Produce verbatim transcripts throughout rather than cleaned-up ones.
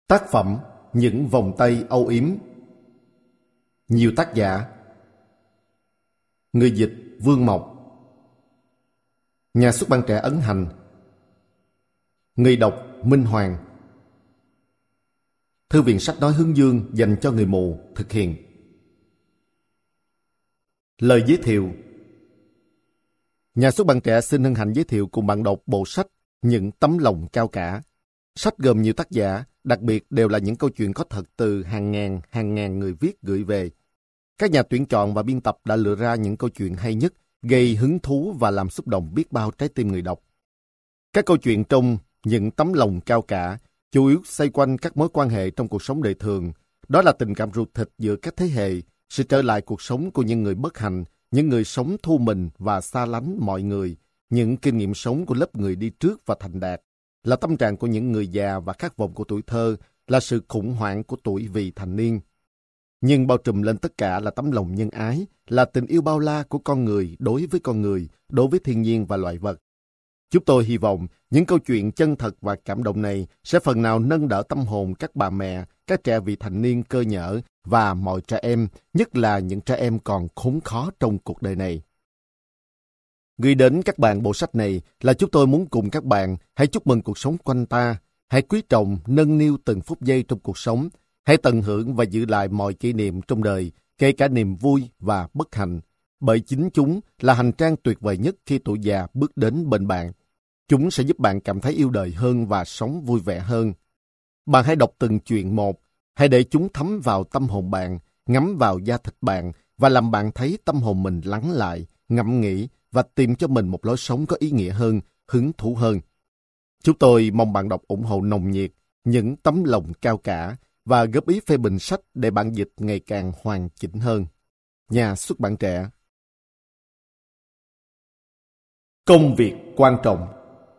Tác phẩm Những vòng tay âu yếm. Nhiều tác giả. Người dịch Vương Mộc. Nhà xuất bản trẻ Ấn Hành. Người đọc Minh Hoàng. Thư viện sách nói Hướng Dương dành cho người mù thực hiện. Lời giới thiệu. Nhà xuất bản trẻ xin hân hạnh giới thiệu cùng bạn đọc bộ sách Những tấm lòng cao cả. Sách gồm nhiều tác giả, đặc biệt đều là những câu chuyện có thật từ hàng ngàn, hàng ngàn người viết gửi về. Các nhà tuyển chọn và biên tập đã lựa ra những câu chuyện hay nhất, gây hứng thú và làm xúc động biết bao trái tim người đọc. Các câu chuyện trong Những tấm lòng cao cả chủ yếu xoay quanh các mối quan hệ trong cuộc sống đời thường. Đó là tình cảm ruột thịt giữa các thế hệ, sự trở lại cuộc sống của những người bất hạnh, những người sống thu mình và xa lánh mọi người, những kinh nghiệm sống của lớp người đi trước và thành đạt, là tâm trạng của những người già và khát vọng của tuổi thơ, là sự khủng hoảng của tuổi vị thành niên. Nhưng bao trùm lên tất cả là tấm lòng nhân ái, là tình yêu bao la của con người đối với con người, đối với thiên nhiên và loài vật. Chúng tôi hy vọng những câu chuyện chân thật và cảm động này sẽ phần nào nâng đỡ tâm hồn các bà mẹ, các trẻ vị thành niên cơ nhở và mọi trẻ em, nhất là những trẻ em còn khốn khó trong cuộc đời này. Gửi đến các bạn bộ sách này là chúng tôi muốn cùng các bạn hãy chúc mừng cuộc sống quanh ta, hãy quý trọng, nâng niu từng phút giây trong cuộc sống, hãy tận hưởng và giữ lại mọi kỷ niệm trong đời, kể cả niềm vui và bất hạnh, bởi chính chúng là hành trang tuyệt vời nhất khi tuổi già bước đến bên bạn. Chúng sẽ giúp bạn cảm thấy yêu đời hơn và sống vui vẻ hơn. Bạn hãy đọc từng chuyện một, hãy để chúng thấm vào tâm hồn bạn, ngấm vào da thịt bạn và làm bạn thấy tâm hồn mình lắng lại, ngẫm nghĩ và tìm cho mình một lối sống có ý nghĩa hơn, hứng thú hơn. Chúng tôi mong bạn đọc ủng hộ nồng nhiệt Những tấm lòng cao cả và góp ý phê bình sách để bản dịch ngày càng hoàn chỉnh hơn. Nhà xuất bản trẻ. Công việc quan trọng.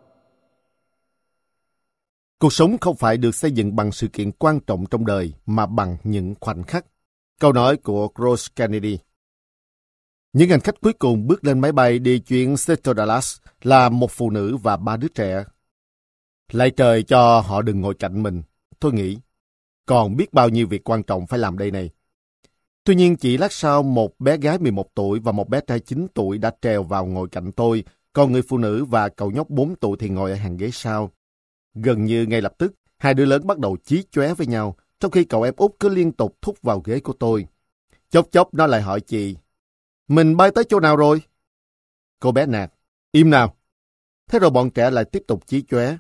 Cuộc sống không phải được xây dựng bằng sự kiện quan trọng trong đời mà bằng những khoảnh khắc. Câu nói của Gross Kennedy. Những hành khách cuối cùng bước lên máy bay đi chuyến Seattle Dallas là một phụ nữ và ba đứa trẻ. Lạy trời cho họ đừng ngồi cạnh mình, tôi nghĩ. Còn biết bao nhiêu việc quan trọng phải làm đây này. Tuy nhiên chỉ lát sau, một bé gái mười một tuổi và một bé trai chín tuổi đã trèo vào ngồi cạnh tôi, còn người phụ nữ và cậu nhóc bốn tuổi thì ngồi ở hàng ghế sau. Gần như ngay lập tức, hai đứa lớn bắt đầu chí chóe với nhau, trong khi cậu em út cứ liên tục thúc vào ghế của tôi. Chốc chốc nó lại hỏi chị, mình bay tới chỗ nào rồi? Cô bé nạt, im nào. Thế rồi bọn trẻ lại tiếp tục chí chóe.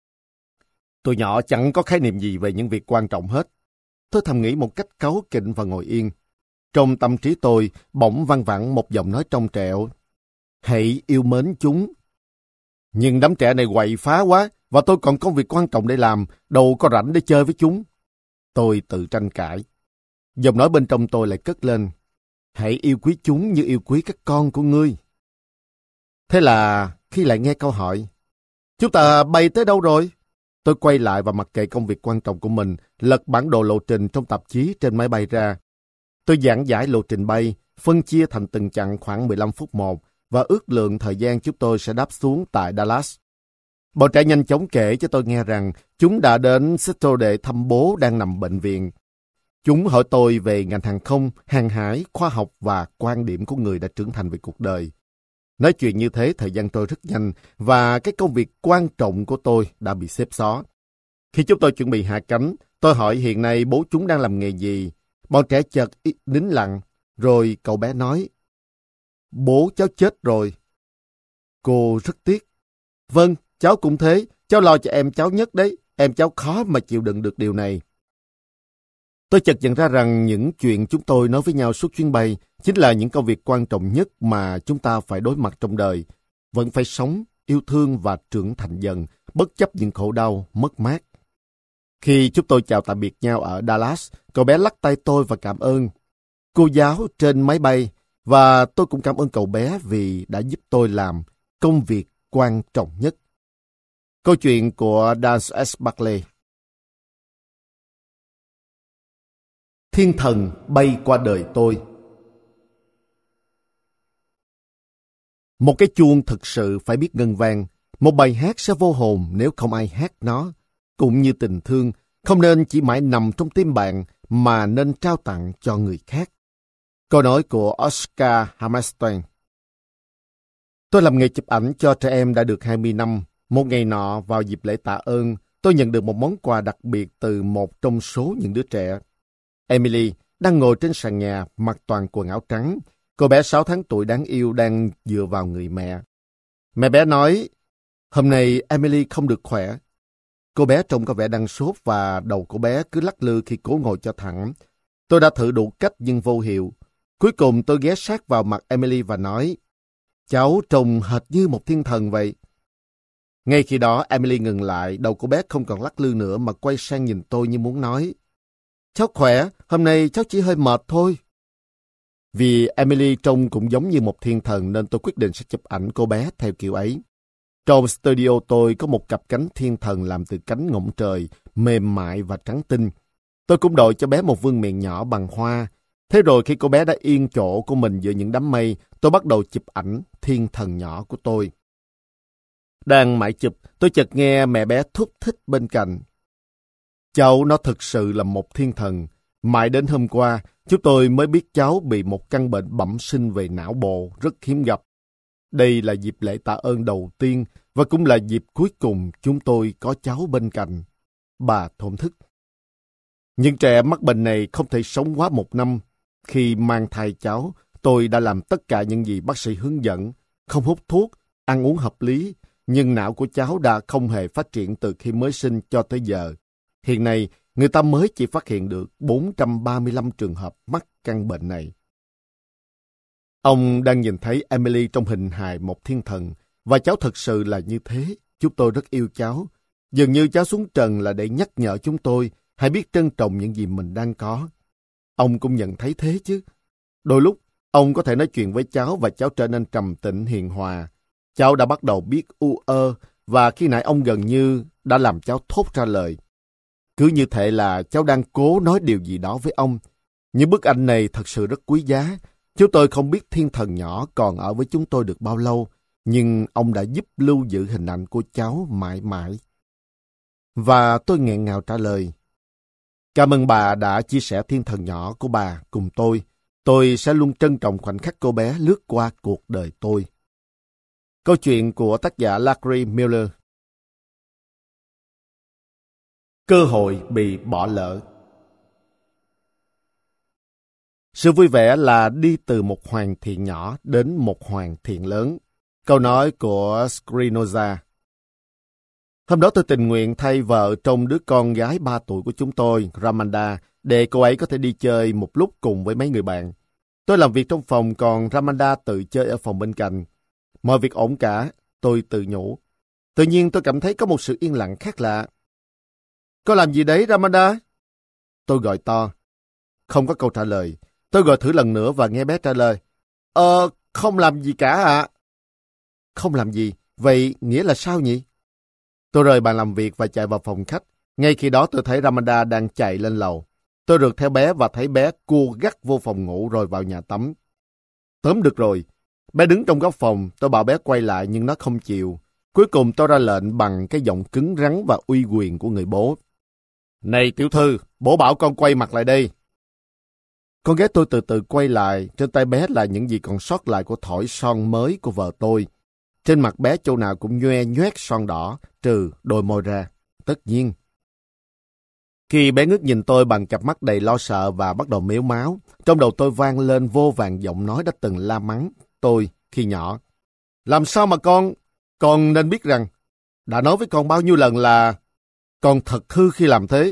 Tụi nhỏ chẳng có khái niệm gì về những việc quan trọng hết. Tôi thầm nghĩ một cách cáu kỉnh và ngồi yên. Trong tâm trí tôi bỗng văng vẳng một giọng nói trong trẻo. Hãy yêu mến chúng. Nhưng đám trẻ này quậy phá quá, và tôi còn công việc quan trọng để làm, đâu có rảnh để chơi với chúng. Tôi tự tranh cãi. Giọng nói bên trong tôi lại cất lên. Hãy yêu quý chúng như yêu quý các con của ngươi. Thế là khi lại nghe câu hỏi, chúng ta bay tới đâu rồi? Tôi quay lại và mặc kệ công việc quan trọng của mình, lật bản đồ lộ trình trong tạp chí trên máy bay ra. Tôi giảng giải lộ trình bay, phân chia thành từng chặng khoảng mười lăm phút một và ước lượng thời gian chúng tôi sẽ đáp xuống tại Dallas. Bọn trẻ nhanh chóng kể cho tôi nghe rằng chúng đã đến Seattle để thăm bố đang nằm bệnh viện. Chúng hỏi tôi về ngành hàng không, hàng hải, khoa học và quan điểm của người đã trưởng thành về cuộc đời. Nói chuyện như thế thời gian trôi rất nhanh và cái công việc quan trọng của tôi đã bị xếp xó. Khi chúng tôi chuẩn bị hạ cánh, tôi hỏi hiện nay bố chúng đang làm nghề gì. Bọn trẻ chợt nín lặng, rồi cậu bé nói, bố cháu chết rồi. Cô rất tiếc. Vâng, cháu cũng thế, cháu lo cho em cháu nhất đấy, em cháu khó mà chịu đựng được điều này. Tôi chợt nhận ra rằng những chuyện chúng tôi nói với nhau suốt chuyến bay chính là những công việc quan trọng nhất mà chúng ta phải đối mặt trong đời. Vẫn phải sống, yêu thương và trưởng thành dần, bất chấp những khổ đau, mất mát. Khi chúng tôi chào tạm biệt nhau ở Dallas, cậu bé lắc tay tôi và cảm ơn cô giáo trên máy bay, và tôi cũng cảm ơn cậu bé vì đã giúp tôi làm công việc quan trọng nhất. Câu chuyện của Dan S. Buckley. Thiên thần bay qua đời tôi. Một cái chuông thực sự phải biết ngân vang. Một bài hát sẽ vô hồn nếu không ai hát nó. Cũng như tình thương, không nên chỉ mãi nằm trong tim bạn mà nên trao tặng cho người khác. Câu nói của Oscar Hammerstein. Tôi làm nghề chụp ảnh cho trẻ em đã được hai mươi năm. Một ngày nọ, vào dịp lễ tạ ơn, tôi nhận được một món quà đặc biệt từ một trong số những đứa trẻ. Emily đang ngồi trên sàn nhà, mặc toàn quần áo trắng. Cô bé sáu tháng tuổi đáng yêu đang dựa vào người mẹ. Mẹ bé nói, hôm nay Emily không được khỏe. Cô bé trông có vẻ đang sốt và đầu của bé cứ lắc lư khi cố ngồi cho thẳng. Tôi đã thử đủ cách nhưng vô hiệu. Cuối cùng tôi ghé sát vào mặt Emily và nói, cháu trông hệt như một thiên thần vậy. Ngay khi đó Emily ngừng lại, đầu của bé không còn lắc lư nữa mà quay sang nhìn tôi như muốn nói, cháu khỏe, hôm nay cháu chỉ hơi mệt thôi. Vì Emily trông cũng giống như một thiên thần nên tôi quyết định sẽ chụp ảnh cô bé theo kiểu ấy. Trong studio tôi có một cặp cánh thiên thần làm từ cánh ngỗng trời, mềm mại và trắng tinh. Tôi cũng đội cho bé một vương miện nhỏ bằng hoa. Thế rồi khi cô bé đã yên chỗ của mình giữa những đám mây, tôi bắt đầu chụp ảnh thiên thần nhỏ của tôi. Đang mãi chụp, tôi chợt nghe mẹ bé thúc thích bên cạnh. Cháu nó thực sự là một thiên thần. Mãi đến hôm qua, chúng tôi mới biết cháu bị một căn bệnh bẩm sinh về não bộ rất hiếm gặp. Đây là dịp lễ tạ ơn đầu tiên và cũng là dịp cuối cùng chúng tôi có cháu bên cạnh. Bà thổn thức. Những trẻ mắc bệnh này không thể sống quá một năm. Khi mang thai cháu, tôi đã làm tất cả những gì bác sĩ hướng dẫn, không hút thuốc, ăn uống hợp lý, nhưng não của cháu đã không hề phát triển từ khi mới sinh cho tới giờ. Hiện nay, người ta mới chỉ phát hiện được bốn trăm ba mươi lăm trường hợp mắc căn bệnh này. Ông đang nhìn thấy Emily trong hình hài một thiên thần, và cháu thật sự là như thế. Chúng tôi rất yêu cháu. Dường như cháu xuống trần là để nhắc nhở chúng tôi hãy biết trân trọng những gì mình đang có. Ông cũng nhận thấy thế chứ. Đôi lúc, ông có thể nói chuyện với cháu và cháu trở nên trầm tĩnh hiền hòa. Cháu đã bắt đầu biết u ơ và khi nãy ông gần như đã làm cháu thốt ra lời. Cứ như thể là cháu đang cố nói điều gì đó với ông. Những bức ảnh này thật sự rất quý giá. Chúng tôi không biết thiên thần nhỏ còn ở với chúng tôi được bao lâu, nhưng ông đã giúp lưu giữ hình ảnh của cháu mãi mãi. Và tôi nghẹn ngào trả lời. Cảm ơn bà đã chia sẻ thiên thần nhỏ của bà cùng tôi. Tôi sẽ luôn trân trọng khoảnh khắc cô bé lướt qua cuộc đời tôi. Câu chuyện của tác giả Larry Miller. Cơ hội bị bỏ lỡ. Sự vui vẻ là đi từ một hoàn thiện nhỏ đến một hoàn thiện lớn. Câu nói của Spinoza. Hôm đó tôi tình nguyện thay vợ trông đứa con gái ba tuổi của chúng tôi, Ramanda, để cô ấy có thể đi chơi một lúc cùng với mấy người bạn. Tôi làm việc trong phòng, còn Ramanda tự chơi ở phòng bên cạnh. Mọi việc ổn cả, tôi tự nhủ. Tự nhiên tôi cảm thấy có một sự yên lặng khác lạ. Có làm gì đấy, Ramanda? Tôi gọi to. Không có câu trả lời. Tôi gọi thử lần nữa và nghe bé trả lời. Ờ, không làm gì cả ạ. À? Không làm gì? Vậy nghĩa là sao nhỉ? Tôi rời bàn làm việc và chạy vào phòng khách. Ngay khi đó tôi thấy Ramanda đang chạy lên lầu. Tôi rượt theo bé và thấy bé cua gắt vô phòng ngủ rồi vào nhà tắm. Tóm được rồi. Bé đứng trong góc phòng, tôi bảo bé quay lại nhưng nó không chịu. Cuối cùng tôi ra lệnh bằng cái giọng cứng rắn và uy quyền của người bố. Này tiểu thư, bố bảo con quay mặt lại đây. Con gái tôi từ từ quay lại, trên tay bé là những gì còn sót lại của thỏi son mới của vợ tôi. Trên mặt bé chỗ nào cũng nhoe nhoét son đỏ, trừ đôi môi ra. Tất nhiên. Khi bé ngước nhìn tôi bằng cặp mắt đầy lo sợ và bắt đầu mếu máo, trong đầu tôi vang lên vô vàn giọng nói đã từng la mắng tôi khi nhỏ. Làm sao mà con... Con nên biết rằng, đã nói với con bao nhiêu lần là con thật hư khi làm thế.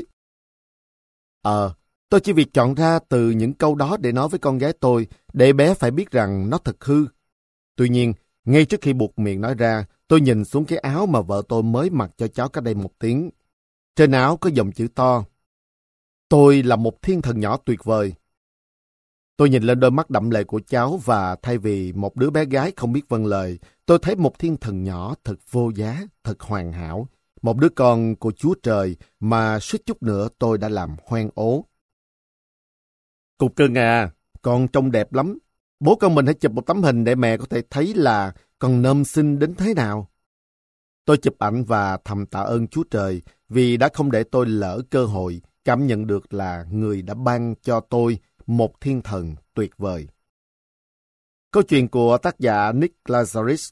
Ờ, tôi chỉ việc chọn ra từ những câu đó để nói với con gái tôi, để bé phải biết rằng nó thật hư. Tuy nhiên, ngay trước khi buộc miệng nói ra, tôi nhìn xuống cái áo mà vợ tôi mới mặc cho cháu cách đây một tiếng. Trên áo có dòng chữ to. Tôi là một thiên thần nhỏ tuyệt vời. Tôi nhìn lên đôi mắt đẫm lệ của cháu và thay vì một đứa bé gái không biết vâng lời, tôi thấy một thiên thần nhỏ thật vô giá, thật hoàn hảo. Một đứa con của Chúa Trời mà suýt chút nữa tôi đã làm hoang ố. Cục cưng à, con trông đẹp lắm. Bố con mình hãy chụp một tấm hình để mẹ có thể thấy là con nôm xinh đến thế nào. Tôi chụp ảnh và thầm tạ ơn Chúa Trời vì đã không để tôi lỡ cơ hội cảm nhận được là người đã ban cho tôi một thiên thần tuyệt vời. Câu chuyện của tác giả Nick Lazaris.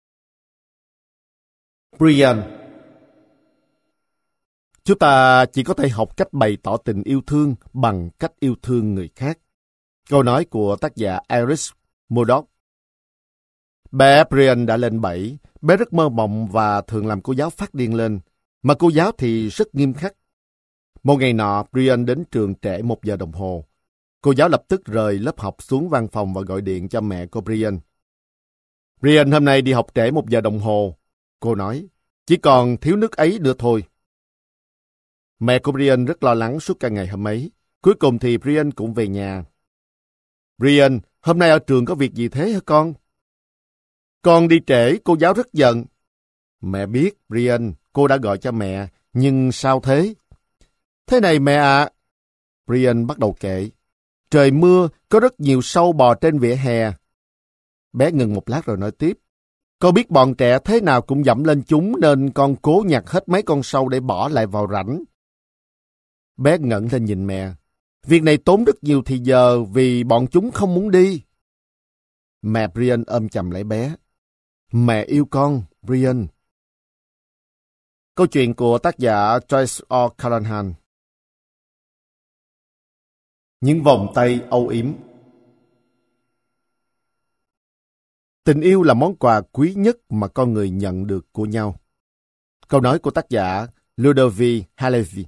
Brian. Chúng ta chỉ có thể học cách bày tỏ tình yêu thương bằng cách yêu thương người khác. Câu nói của tác giả Iris Murdoch. Bé Brian đã lên bảy, bé rất mơ mộng và thường làm cô giáo phát điên lên, mà cô giáo thì rất nghiêm khắc. Một ngày nọ, Brian đến trường trễ một giờ đồng hồ. Cô giáo lập tức rời lớp học xuống văn phòng và gọi điện cho mẹ của Brian. Brian hôm nay đi học trễ một giờ đồng hồ. Cô nói, chỉ còn thiếu nước ấy nữa thôi. Mẹ của Brian rất lo lắng suốt cả ngày hôm ấy. Cuối cùng thì Brian cũng về nhà. Brian, hôm nay ở trường có việc gì thế hả con? Con đi trễ, cô giáo rất giận. Mẹ biết, Brian, cô đã gọi cho mẹ, nhưng sao thế? Thế này mẹ ạ. À. Brian bắt đầu kể. Trời mưa, có rất nhiều sâu bò trên vỉa hè. Bé ngừng một lát rồi nói tiếp. Con biết bọn trẻ thế nào cũng dẫm lên chúng nên con cố nhặt hết mấy con sâu để bỏ lại vào rãnh. Bé ngẩng lên nhìn mẹ. Việc này tốn rất nhiều thời giờ vì bọn chúng không muốn đi. Mẹ Brian ôm chầm lấy bé. Mẹ yêu con, Brian. Câu chuyện của tác giả Joyce O'Callahan. Những vòng tay âu yếm. Tình yêu là món quà quý nhất mà con người nhận được của nhau. Câu nói của tác giả Ludovic Halevi.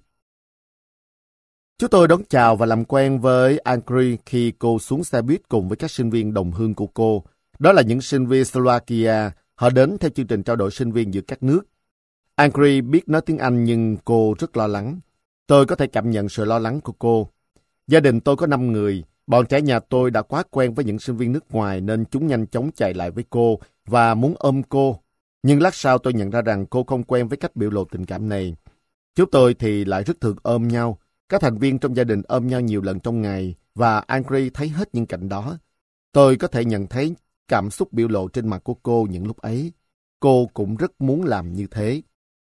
Chúng tôi đón chào và làm quen với Angry khi cô xuống xe buýt cùng với các sinh viên đồng hương của cô. Đó là những sinh viên Slovakia. Họ đến theo chương trình trao đổi sinh viên giữa các nước. Angry biết nói tiếng Anh nhưng cô rất lo lắng. Tôi có thể cảm nhận sự lo lắng của cô. Gia đình tôi có năm người. Bọn trẻ nhà tôi đã quá quen với những sinh viên nước ngoài nên chúng nhanh chóng chạy lại với cô và muốn ôm cô. Nhưng lát sau tôi nhận ra rằng cô không quen với cách biểu lộ tình cảm này. Chúng tôi thì lại rất thường ôm nhau. Các thành viên trong gia đình ôm nhau nhiều lần trong ngày và Angry thấy hết những cảnh đó. Tôi có thể nhận thấy cảm xúc biểu lộ trên mặt của cô những lúc ấy. Cô cũng rất muốn làm như thế.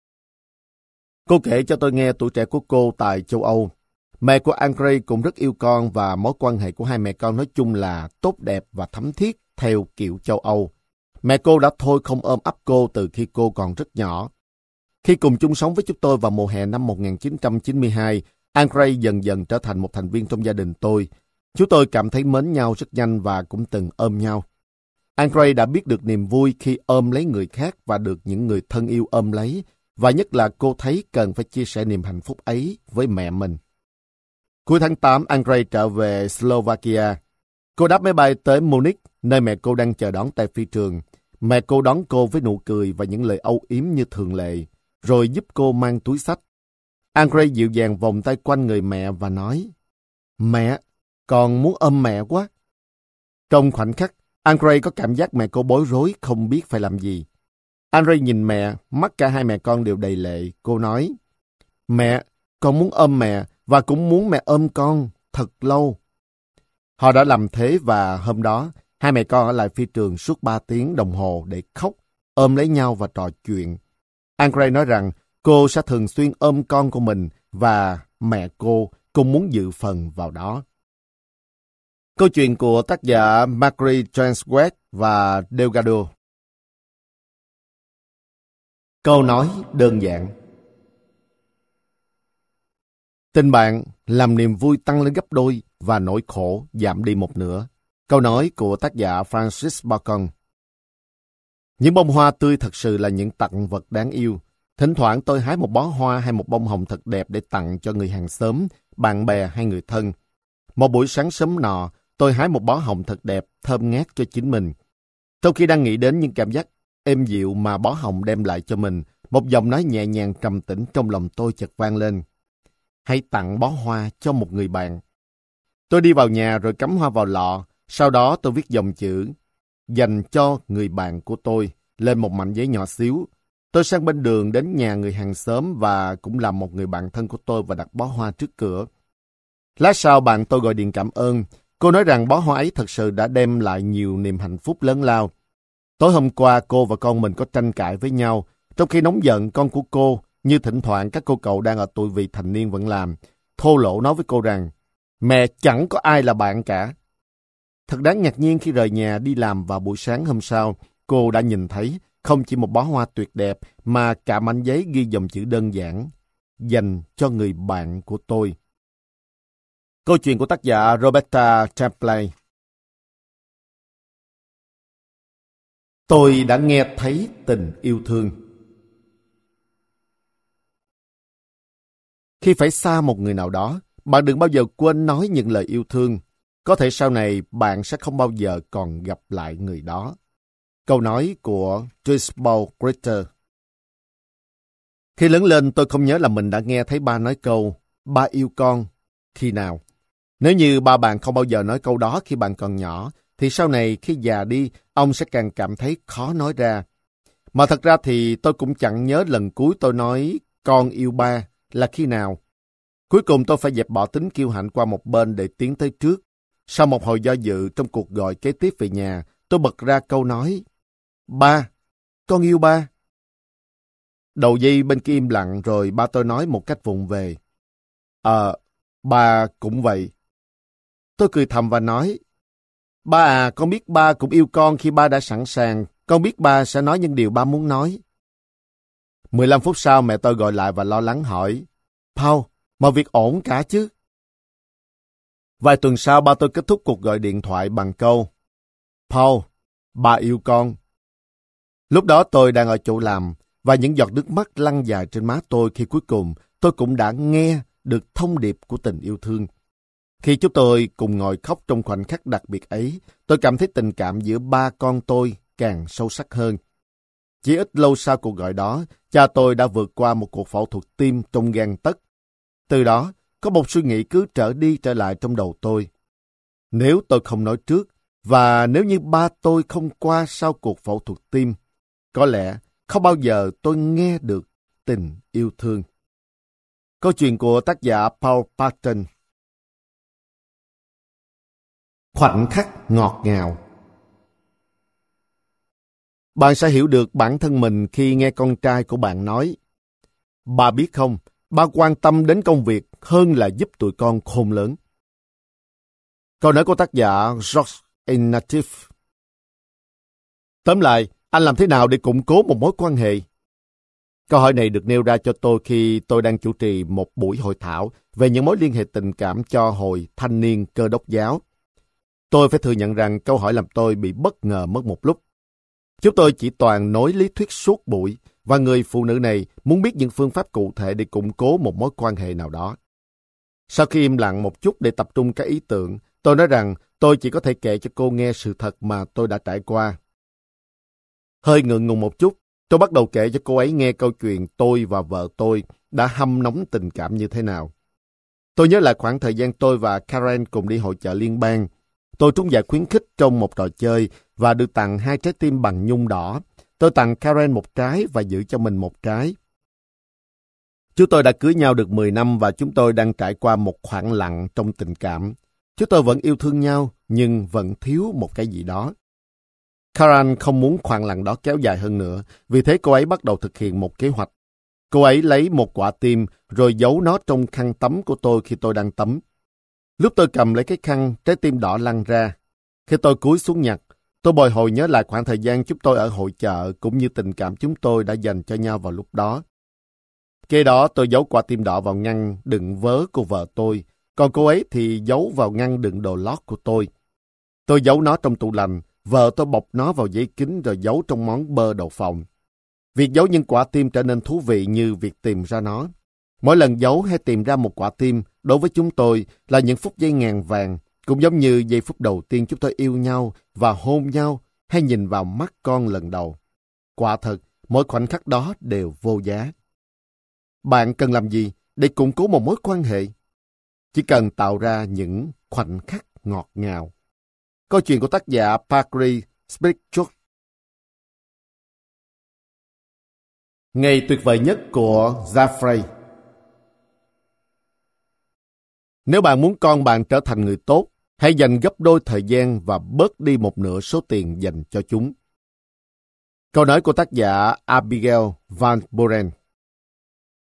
Cô kể cho tôi nghe tuổi trẻ của cô tại châu Âu. Mẹ của Angry cũng rất yêu con và mối quan hệ của hai mẹ con nói chung là tốt đẹp và thấm thiết theo kiểu châu Âu. Mẹ cô đã thôi không ôm ấp cô từ khi cô còn rất nhỏ. Khi cùng chung sống với chúng tôi vào mùa hè năm một nghìn chín trăm chín mươi hai, Angry dần dần trở thành một thành viên trong gia đình tôi. Chúng tôi cảm thấy mến nhau rất nhanh và cũng từng ôm nhau. Angry đã biết được niềm vui khi ôm lấy người khác và được những người thân yêu ôm lấy, và nhất là cô thấy cần phải chia sẻ niềm hạnh phúc ấy với mẹ mình. Cuối tháng tám, Angry trở về Slovakia. Cô đáp máy bay tới Munich, nơi mẹ cô đang chờ đón tại phi trường. Mẹ cô đón cô với nụ cười và những lời âu yếm như thường lệ, rồi giúp cô mang túi xách. Angry dịu dàng vòng tay quanh người mẹ và nói, Mẹ, con muốn ôm mẹ quá. Trong khoảnh khắc, Angry có cảm giác mẹ cô bối rối không biết phải làm gì. Angry nhìn mẹ, mắt cả hai mẹ con đều đầy lệ. Cô nói, Mẹ, con muốn ôm mẹ và cũng muốn mẹ ôm con thật lâu. Họ đã làm thế và hôm đó, hai mẹ con ở lại phi trường suốt ba tiếng đồng hồ để khóc, ôm lấy nhau và trò chuyện. Angry nói rằng cô sẽ thường xuyên ôm con của mình và mẹ cô cũng muốn dự phần vào đó. Câu chuyện của tác giả Marguerite Transwet và Delgado. Câu nói đơn giản. Tình bạn làm niềm vui tăng lên gấp đôi và nỗi khổ giảm đi một nửa. Câu nói của tác giả Francis Bacon. Những bông hoa tươi thật sự là những tặng vật đáng yêu. Thỉnh thoảng tôi hái một bó hoa hay một bông hồng thật đẹp để tặng cho người hàng xóm, bạn bè hay người thân. Một buổi sáng sớm nọ, tôi hái một bó hồng thật đẹp, thơm ngát cho chính mình. Trong khi đang nghĩ đến những cảm giác êm dịu mà bó hồng đem lại cho mình, một giọng nói nhẹ nhàng trầm tĩnh trong lòng tôi chợt vang lên. Hãy tặng bó hoa cho một người bạn. Tôi đi vào nhà rồi cắm hoa vào lọ, sau đó tôi viết dòng chữ dành cho người bạn của tôi lên một mảnh giấy nhỏ xíu. Tôi sang bên đường đến nhà người hàng xóm và cũng là một người bạn thân của tôi và đặt bó hoa trước cửa. Lát sau bạn tôi gọi điện cảm ơn. Cô nói rằng bó hoa ấy thật sự đã đem lại nhiều niềm hạnh phúc lớn lao. Tối hôm qua cô và con mình có tranh cãi với nhau. Trong khi nóng giận, con của cô như thỉnh thoảng các cô cậu đang ở tuổi vị thành niên vẫn làm, thô lỗ nói với cô rằng, mẹ chẳng có ai là bạn cả. Thật đáng ngạc nhiên khi rời nhà đi làm vào buổi sáng hôm sau, cô đã nhìn thấy không chỉ một bó hoa tuyệt đẹp mà cả mảnh giấy ghi dòng chữ đơn giản, dành cho người bạn của tôi. Câu chuyện của tác giả Roberta Templey. Tôi đã nghe thấy tình yêu thương. Khi phải xa một người nào đó, bạn đừng bao giờ quên nói những lời yêu thương. Có thể sau này bạn sẽ không bao giờ còn gặp lại người đó. Câu nói của Trisbal Gritter. Khi lớn lên, tôi không nhớ là mình đã nghe thấy ba nói câu, ba yêu con, khi nào. Nếu như ba bạn không bao giờ nói câu đó khi bạn còn nhỏ, thì sau này khi già đi, ông sẽ càng cảm thấy khó nói ra. Mà thật ra thì tôi cũng chẳng nhớ lần cuối tôi nói con yêu ba là khi nào. Cuối cùng tôi phải dẹp bỏ tính kiêu hãnh qua một bên để tiến tới trước. Sau một hồi do dự trong cuộc gọi kế tiếp về nhà, tôi bật ra câu nói, ba, con yêu ba. Đầu dây bên kia im lặng rồi ba tôi nói một cách vụng về, Ờ, ba cũng vậy. Tôi cười thầm và nói, ba à, con biết ba cũng yêu con khi ba đã sẵn sàng. Con biết ba sẽ nói những điều ba muốn nói. mười lăm phút sau mẹ tôi gọi lại và lo lắng hỏi, Paul, mọi việc ổn cả chứ? Vài tuần sau ba tôi kết thúc cuộc gọi điện thoại bằng câu, Paul, ba yêu con. Lúc đó tôi đang ở chỗ làm và những giọt nước mắt lăn dài trên má tôi khi cuối cùng tôi cũng đã nghe được thông điệp của tình yêu thương. Khi chúng tôi cùng ngồi khóc trong khoảnh khắc đặc biệt ấy, tôi cảm thấy tình cảm giữa ba con tôi càng sâu sắc hơn. Chỉ ít lâu sau cuộc gọi đó, cha tôi đã vượt qua một cuộc phẫu thuật tim trong gang tấc. Từ đó, có một suy nghĩ cứ trở đi trở lại trong đầu tôi. Nếu tôi không nói trước, và nếu như ba tôi không qua sau cuộc phẫu thuật tim, có lẽ không bao giờ tôi nghe được tình yêu thương. Câu chuyện của tác giả Paul Barton. Khoảnh khắc ngọt ngào. Bạn sẽ hiểu được bản thân mình khi nghe con trai của bạn nói, ba biết không, ba quan tâm đến công việc hơn là giúp tụi con khôn lớn. Câu nói của tác giả George Ignatieff. Tóm lại, anh làm thế nào để củng cố một mối quan hệ? Câu hỏi này được nêu ra cho tôi khi tôi đang chủ trì một buổi hội thảo về những mối liên hệ tình cảm cho hội thanh niên Cơ đốc giáo. Tôi phải thừa nhận rằng câu hỏi làm tôi bị bất ngờ mất một lúc. Chúng tôi chỉ toàn nói lý thuyết suốt buổi, và người phụ nữ này muốn biết những phương pháp cụ thể để củng cố một mối quan hệ nào đó. Sau khi im lặng một chút để tập trung các ý tưởng, tôi nói rằng tôi chỉ có thể kể cho cô nghe sự thật mà tôi đã trải qua. Hơi ngượng ngùng một chút, tôi bắt đầu kể cho cô ấy nghe câu chuyện tôi và vợ tôi đã hâm nóng tình cảm như thế nào. Tôi nhớ lại khoảng thời gian tôi và Karen cùng đi hội chợ liên bang. Tôi trúng giải khuyến khích trong một trò chơi và được tặng hai trái tim bằng nhung đỏ. Tôi tặng Karen một trái và giữ cho mình một trái. Chúng tôi đã cưới nhau được mười năm và chúng tôi đang trải qua một khoảng lặng trong tình cảm. Chúng tôi vẫn yêu thương nhau nhưng vẫn thiếu một cái gì đó. Karen không muốn khoảng lặng đó kéo dài hơn nữa, vì thế cô ấy bắt đầu thực hiện một kế hoạch. Cô ấy lấy một quả tim rồi giấu nó trong khăn tắm của tôi khi tôi đang tắm. Lúc tôi cầm lấy cái khăn, trái tim đỏ lăn ra. Khi tôi cúi xuống nhặt, tôi bồi hồi nhớ lại khoảng thời gian chúng tôi ở hội chợ cũng như tình cảm chúng tôi đã dành cho nhau vào lúc đó. Kế đó tôi giấu quả tim đỏ vào ngăn đựng vớ của vợ tôi, còn cô ấy thì giấu vào ngăn đựng đồ lót của tôi. Tôi giấu nó trong tủ lạnh, vợ tôi bọc nó vào giấy kính rồi giấu trong món bơ đậu phộng. Việc giấu những quả tim trở nên thú vị như việc tìm ra nó. Mỗi lần giấu hay tìm ra một quả tim, đối với chúng tôi là những phút giây ngàn vàng, cũng giống như giây phút đầu tiên chúng tôi yêu nhau và hôn nhau hay nhìn vào mắt con lần đầu. Quả thật, mỗi khoảnh khắc đó đều vô giá. Bạn cần làm gì để củng cố một mối quan hệ? Chỉ cần tạo ra những khoảnh khắc ngọt ngào. Câu chuyện của tác giả Parker Spichuk. Ngày tuyệt vời nhất của Jaffray. Nếu bạn muốn con bạn trở thành người tốt, hãy dành gấp đôi thời gian và bớt đi một nửa số tiền dành cho chúng. Câu nói của tác giả Abigail Van Buren.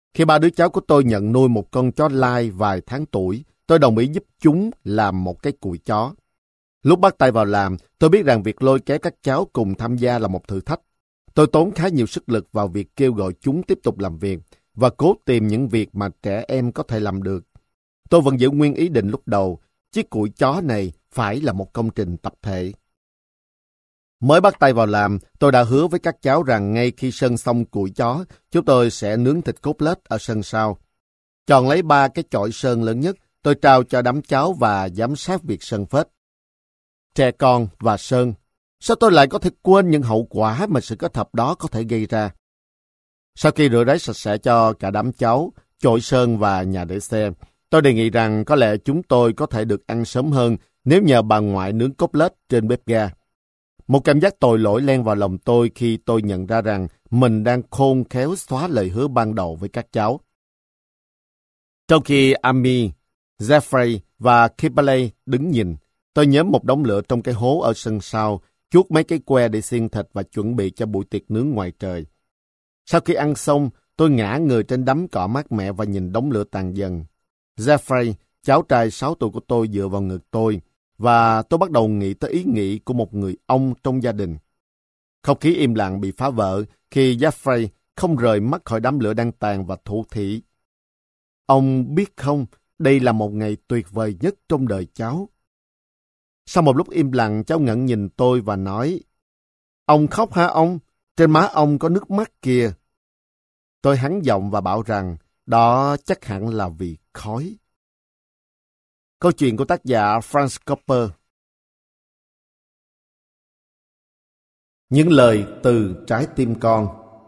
Khi ba đứa cháu của tôi nhận nuôi một con chó lai vài tháng tuổi, tôi đồng ý giúp chúng làm một cái cùi chó. Lúc bắt tay vào làm, tôi biết rằng việc lôi kéo các cháu cùng tham gia là một thử thách. Tôi tốn khá nhiều sức lực vào việc kêu gọi chúng tiếp tục làm việc và cố tìm những việc mà trẻ em có thể làm được. Tôi vẫn giữ nguyên ý định lúc đầu, chiếc cùi chó này phải là một công trình tập thể. Mới bắt tay vào làm, tôi đã hứa với các cháu rằng ngay khi sơn xong cùi chó, chúng tôi sẽ nướng thịt cốt lết ở sân sau. Chọn lấy ba cái chổi sơn lớn nhất, tôi trao cho đám cháu và giám sát việc sơn phết. Trẻ con và sơn. Sao tôi lại có thể quên những hậu quả mà sự kết hợp đó có thể gây ra? Sau khi rửa ráy sạch sẽ cho cả đám cháu, chổi sơn và nhà để xe, tôi đề nghị rằng có lẽ chúng tôi có thể được ăn sớm hơn nếu nhờ bà ngoại nướng cốt lết trên bếp ga. Một cảm giác tội lỗi len vào lòng tôi khi tôi nhận ra rằng mình đang khôn khéo xóa lời hứa ban đầu với các cháu. Trong khi Amy, Jeffrey và Kimberly đứng nhìn, tôi nhóm một đống lửa trong cái hố ở sân sau, chuốt mấy cái que để xiên thịt và chuẩn bị cho buổi tiệc nướng ngoài trời. Sau khi ăn xong, tôi ngã người trên đống cỏ mát mẻ và nhìn đống lửa tàn dần. Jeffrey, cháu trai sáu tuổi của tôi dựa vào ngực tôi, và tôi bắt đầu nghĩ tới ý nghĩ của một người ông trong gia đình. Không khí im lặng bị phá vỡ khi Jeffrey không rời mắt khỏi đám lửa đang tàn và thủ thỉ. Ông biết không, đây là một ngày tuyệt vời nhất trong đời cháu. Sau một lúc im lặng, cháu ngẩng nhìn tôi và nói, ông khóc hả ông? Trên má ông có nước mắt kìa. Tôi hắn giọng và bảo rằng, đó chắc hẳn là vì khói. Câu chuyện của tác giả Franz Copper. Những lời từ trái tim con.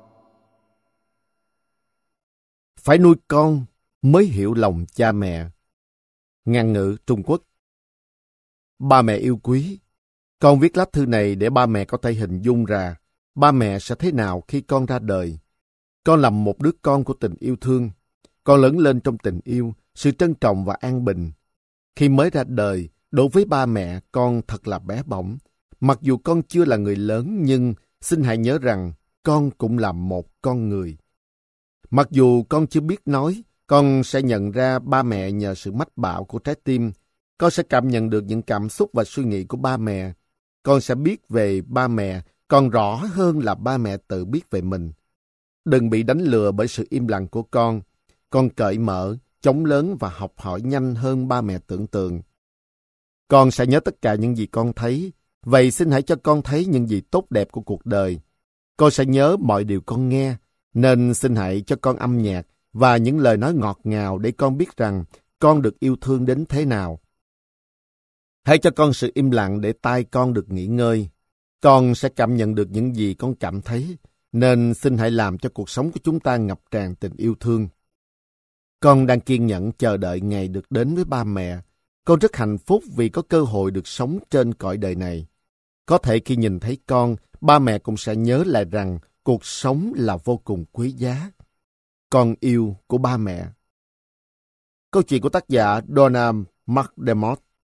Phải nuôi con mới hiểu lòng cha mẹ. Ngạn ngữ Trung Quốc. Ba mẹ yêu quý, con viết lá thư này để ba mẹ có thể hình dung ra ba mẹ sẽ thế nào khi con ra đời. Con là một đứa con của tình yêu thương. Con lớn lên trong tình yêu, sự trân trọng và an bình. Khi mới ra đời, đối với ba mẹ, con thật là bé bỏng. Mặc dù con chưa là người lớn, nhưng xin hãy nhớ rằng con cũng là một con người. Mặc dù con chưa biết nói, con sẽ nhận ra ba mẹ nhờ sự mách bảo của trái tim. Con sẽ cảm nhận được những cảm xúc và suy nghĩ của ba mẹ. Con sẽ biết về ba mẹ còn rõ hơn là ba mẹ tự biết về mình. Đừng bị đánh lừa bởi sự im lặng của con. Con cởi mở, chống lớn và học hỏi nhanh hơn ba mẹ tưởng tượng. Con sẽ nhớ tất cả những gì con thấy. Vậy xin hãy cho con thấy những gì tốt đẹp của cuộc đời. Con sẽ nhớ mọi điều con nghe. Nên xin hãy cho con âm nhạc và những lời nói ngọt ngào để con biết rằng con được yêu thương đến thế nào. Hãy cho con sự im lặng để tai con được nghỉ ngơi. Con sẽ cảm nhận được những gì con cảm thấy. Nên xin hãy làm cho cuộc sống của chúng ta ngập tràn tình yêu thương. Con đang kiên nhẫn chờ đợi ngày được đến với ba mẹ. Con rất hạnh phúc vì có cơ hội được sống trên cõi đời này. Có thể khi nhìn thấy con, ba mẹ cũng sẽ nhớ lại rằng cuộc sống là vô cùng quý giá. Con yêu của ba mẹ. Câu chuyện của tác giả Donna McDermott.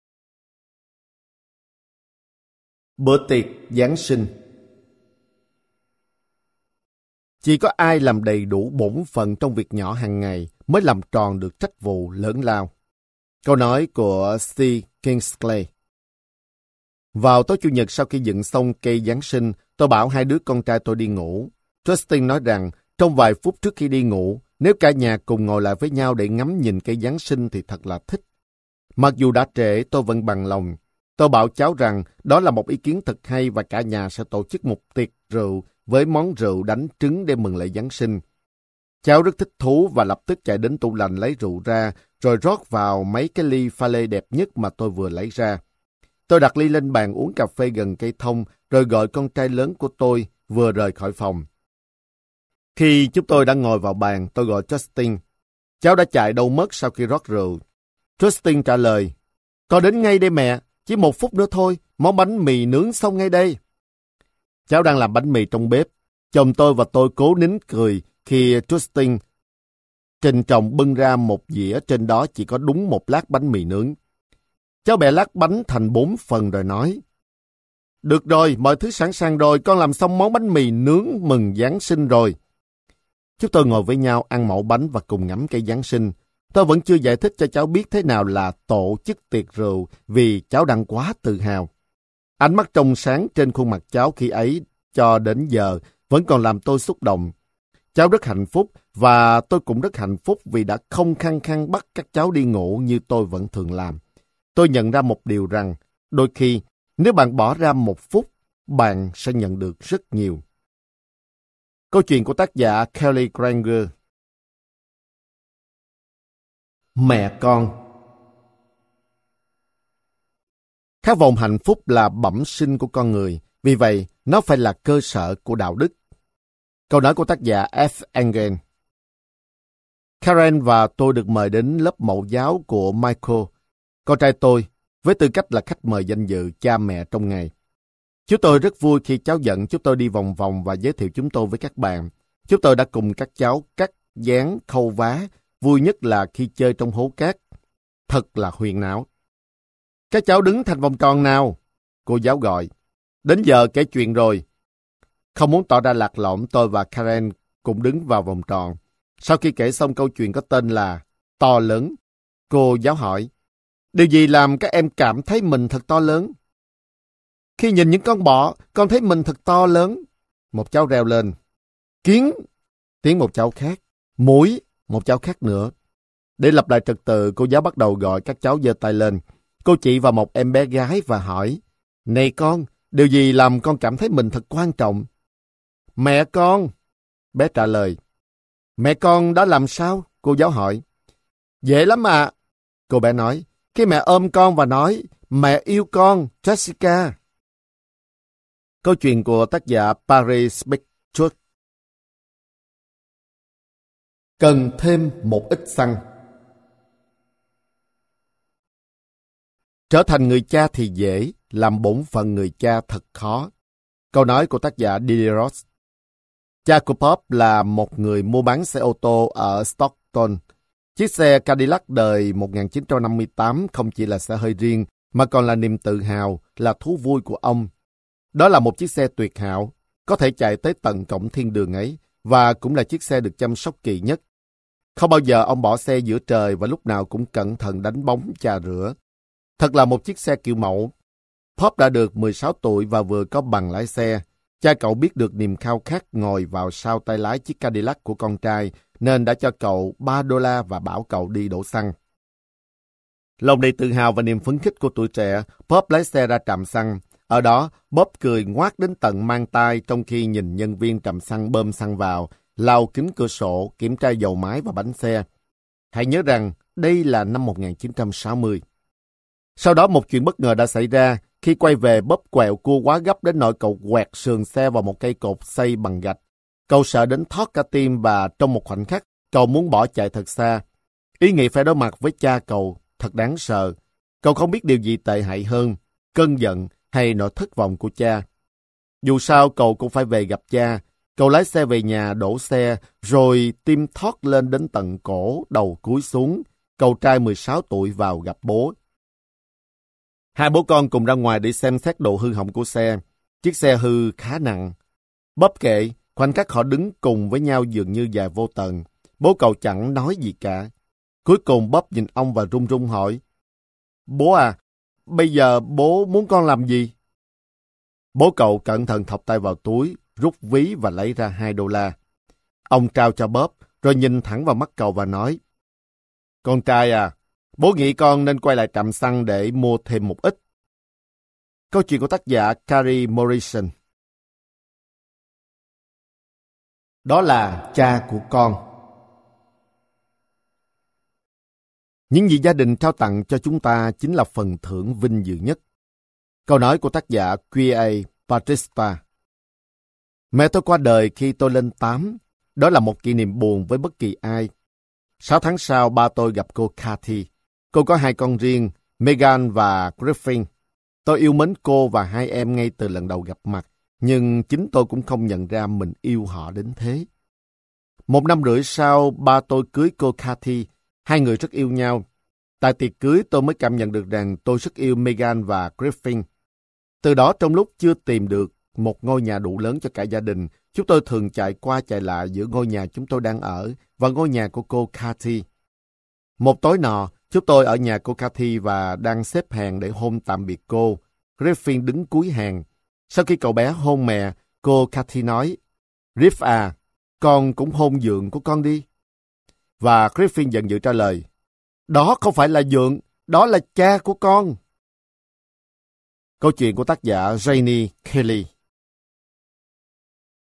Bữa tiệc Giáng sinh. Chỉ có ai làm đầy đủ bổn phận trong việc nhỏ hàng ngày mới làm tròn được trách vụ lớn lao. Câu nói của Steve Kingsley. Vào tối Chủ nhật sau khi dựng xong cây Giáng sinh, tôi bảo hai đứa con trai tôi đi ngủ. Justin nói rằng trong vài phút trước khi đi ngủ, nếu cả nhà cùng ngồi lại với nhau để ngắm nhìn cây Giáng sinh thì thật là thích. Mặc dù đã trễ, tôi vẫn bằng lòng. Tôi bảo cháu rằng đó là một ý kiến thật hay và cả nhà sẽ tổ chức một tiệc rượu với món rượu đánh trứng để mừng lễ Giáng sinh. Cháu rất thích thú và lập tức chạy đến tủ lạnh lấy rượu ra, rồi rót vào mấy cái ly pha lê đẹp nhất mà tôi vừa lấy ra. Tôi đặt ly lên bàn uống cà phê gần cây thông, rồi gọi con trai lớn của tôi vừa rời khỏi phòng. Khi chúng tôi đã ngồi vào bàn, tôi gọi Justin. Cháu đã chạy đâu mất sau khi rót rượu? Justin trả lời, con đến ngay đây mẹ, chỉ một phút nữa thôi, món bánh mì nướng xong ngay đây. Cháu đang làm bánh mì trong bếp. Chồng tôi và tôi cố nín cười khi Justin trình trọng bưng ra một dĩa, trên đó chỉ có đúng một lát bánh mì nướng. Cháu bẻ lát bánh thành bốn phần rồi nói, được rồi, mọi thứ sẵn sàng rồi, con làm xong món bánh mì nướng mừng Giáng sinh rồi. Chúng tôi ngồi với nhau ăn mẩu bánh và cùng ngắm cây Giáng sinh. Tôi vẫn chưa giải thích cho cháu biết thế nào là tổ chức tiệc rượu vì cháu đang quá tự hào. Ánh mắt trong sáng trên khuôn mặt cháu khi ấy cho đến giờ vẫn còn làm tôi xúc động. Cháu rất hạnh phúc và tôi cũng rất hạnh phúc vì đã không khăng khăng bắt các cháu đi ngủ như tôi vẫn thường làm. Tôi nhận ra một điều rằng, đôi khi, nếu bạn bỏ ra một phút, bạn sẽ nhận được rất nhiều. Câu chuyện của tác giả Kelly Granger. Mẹ con. Khát vọng hạnh phúc là bẩm sinh của con người, vì vậy nó phải là cơ sở của đạo đức. Câu nói của tác giả F. Engel. Karen và tôi được mời đến lớp mẫu giáo của Michael, con trai tôi, với tư cách là khách mời danh dự cha mẹ trong ngày. Chúng tôi rất vui khi cháu dẫn chúng tôi đi vòng vòng và giới thiệu chúng tôi với các bạn. Chúng tôi đã cùng các cháu cắt, dán, khâu vá, vui nhất là khi chơi trong hố cát. Thật là huyền não. Các cháu đứng thành vòng tròn nào? Cô giáo gọi. Đến giờ kể chuyện rồi. Không muốn tỏ ra lạc lõng, tôi và Karen cũng đứng vào vòng tròn. Sau khi kể xong câu chuyện có tên là To Lớn, cô giáo hỏi, điều gì làm các em cảm thấy mình thật to lớn? Khi nhìn những con bọ, con thấy mình thật to lớn. Một cháu reo lên. Kiến, tiếng một cháu khác. Muỗi, một cháu khác nữa. Để lặp lại trật tự, cô giáo bắt đầu gọi các cháu giơ tay lên. Cô chỉ vào một em bé gái và hỏi, này con, điều gì làm con cảm thấy mình thật quan trọng? Mẹ con. Bé trả lời. Mẹ con đã làm sao? Cô giáo hỏi. Dễ lắm ạ. À. Cô bé nói. Khi mẹ ôm con và nói, mẹ yêu con, Jessica. Câu chuyện của tác giả Paris Beckchuk. Cần thêm một ít xăng. Trở thành người cha thì dễ, làm bổn phận người cha thật khó. Câu nói của tác giả Diderot. Cha của Bob là một người mua bán xe ô tô ở Stockton. Chiếc xe Cadillac đời một nghìn chín trăm năm mươi tám không chỉ là xe hơi riêng, mà còn là niềm tự hào, là thú vui của ông. Đó là một chiếc xe tuyệt hảo, có thể chạy tới tận cổng thiên đường ấy, và cũng là chiếc xe được chăm sóc kỹ nhất. Không bao giờ ông bỏ xe giữa trời và lúc nào cũng cẩn thận đánh bóng, chà rửa. Thật là một chiếc xe kiểu mẫu. Bob đã được mười sáu tuổi và vừa có bằng lái xe. Cha cậu biết được niềm khao khát ngồi vào sau tay lái chiếc Cadillac của con trai, nên đã cho cậu ba đô la và bảo cậu đi đổ xăng. Lòng đầy tự hào và niềm phấn khích của tuổi trẻ, Bob lái xe ra trạm xăng. Ở đó, Bob cười ngoác đến tận mang tai trong khi nhìn nhân viên trạm xăng bơm xăng vào, lau kính cửa sổ, kiểm tra dầu máy và bánh xe. Hãy nhớ rằng, đây là năm một nghìn chín trăm sáu mươi. Sau đó một chuyện bất ngờ đã xảy ra. Khi quay về, Bob quẹo cua quá gấp đến nỗi cậu quẹt sườn xe vào một cây cột xây bằng gạch. Cậu sợ đến thót cả tim và trong một khoảnh khắc, cậu muốn bỏ chạy thật xa. Ý nghĩ phải đối mặt với cha cậu thật đáng sợ. Cậu không biết điều gì tệ hại hơn, cơn giận hay nỗi thất vọng của cha. Dù sao cậu cũng phải về gặp cha. Cậu lái xe về nhà, đổ xe, rồi tim thót lên đến tận cổ, đầu cúi xuống. Cậu trai mười sáu tuổi vào gặp bố. Hai bố con cùng ra ngoài để xem xét độ hư hỏng của xe. Chiếc xe hư khá nặng. Bob kể, khoảnh khắc họ đứng cùng với nhau dường như dài vô tận. Bố cậu chẳng nói gì cả. Cuối cùng Bob nhìn ông và run run hỏi, bố à, bây giờ bố muốn con làm gì? Bố cậu cẩn thận thọc tay vào túi, rút ví và lấy ra hai đô la. Ông trao cho Bob, rồi nhìn thẳng vào mắt cậu và nói, con trai à, bố nghĩ con nên quay lại trạm xăng để mua thêm một ít. Câu chuyện của tác giả Carrie Morrison. Đó là cha của con. Những gì gia đình trao tặng cho chúng ta chính là phần thưởng vinh dự nhất. Câu nói của tác giả quy a Bautista. Mẹ tôi qua đời khi tôi lên tám. Đó là một kỷ niệm buồn với bất kỳ ai. Sáu tháng sau, ba tôi gặp cô Cathy. Cô có hai con riêng, Megan và Griffin. Tôi yêu mến cô và hai em ngay từ lần đầu gặp mặt, nhưng chính tôi cũng không nhận ra mình yêu họ đến thế. Một năm rưỡi sau, ba tôi cưới cô Cathy. Hai người rất yêu nhau. Tại tiệc cưới, tôi mới cảm nhận được rằng tôi rất yêu Megan và Griffin. Từ đó, trong lúc chưa tìm được một ngôi nhà đủ lớn cho cả gia đình, Chúng tôi thường chạy qua chạy lại giữa ngôi nhà chúng tôi đang ở và ngôi nhà của cô Cathy. Một tối nọ, chúng tôi ở nhà cô Cathy và đang xếp hàng để hôn tạm biệt cô. Griffin đứng cuối hàng. Sau khi cậu bé hôn mẹ, cô Cathy nói, Riff à, con cũng hôn dượng của con đi. Và Griffin giận dữ trả lời, đó không phải là dượng, đó là cha của con. Câu chuyện của tác giả Janie Kelly.